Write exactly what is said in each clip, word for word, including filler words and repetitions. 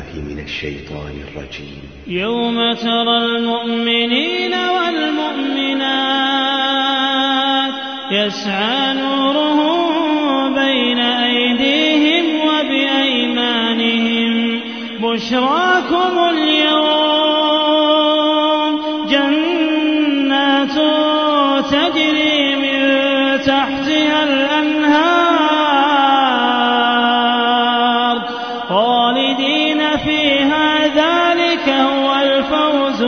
من الشيطان الرجيم. يوم ترى المؤمنين والمؤمنات يسعى نورهم بين أيديهم وبأيمانهم بشراكم اليوم جنات تجري من تحتها الأنهار خالدين فيها ذلك هو الفوز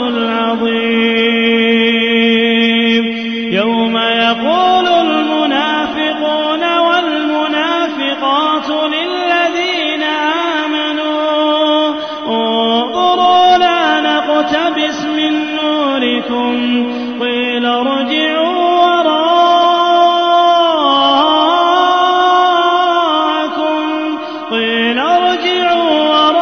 العظيم. يوم يقول المنافقون والمنافقات للذين آمنوا انظروا لا نقتبس من نوركم قيل ارجعوا وراءكم قيل ارجعوا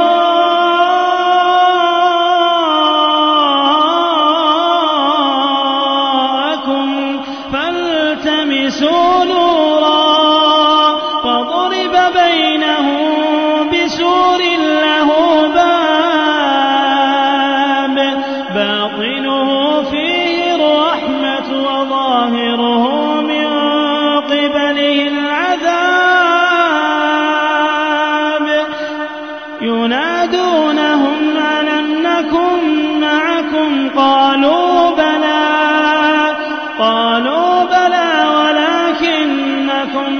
وراءكم فالتمسوا نورا فضرب بينهم بسور له باب باطنه فيه الرحمة وظاهره من قبله العذاب ينادونهم ألم نكن معكم قالوا بلى قالوا بلى ولكنكم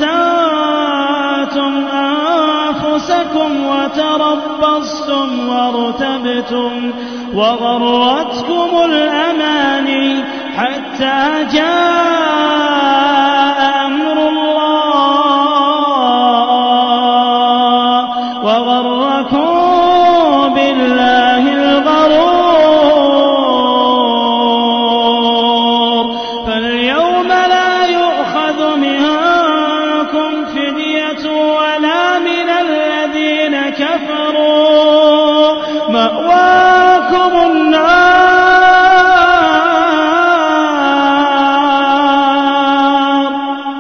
فتنتم أنفسكم وتربصتم وارتبتم وغرتكم الأماني حتى جاء أمر الله وغركم بالله الغرور. فاليوم لا يؤخذ منكم فدية ولا من الذين كفروا مأواكم النار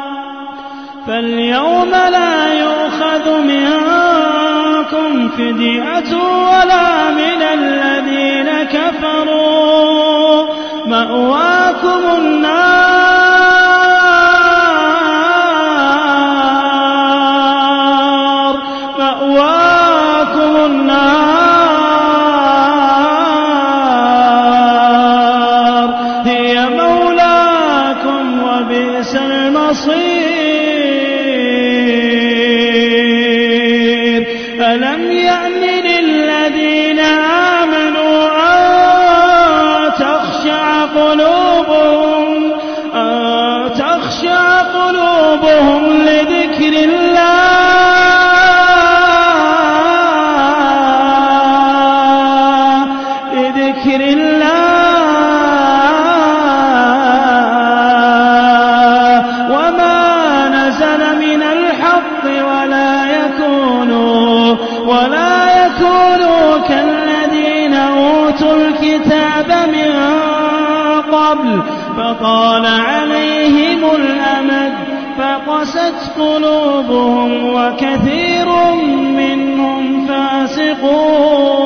فاليوم لا يؤخذ منكم فدية ولا من الذين كفروا مأواكم النار مأواكم النار هي مولاكم وبئس المصير. ألم يأن للذين آمنوا أن تخشع قلوبهم أن تخشع قلوبهم لذكر الله لذكر الله وما نزل من الحق ولا يكونوا ولا يكونوا كالذين أوتوا الكتاب من قبل فطال عليهم الأمد فقست قلوبهم وكثير منهم فاسقون.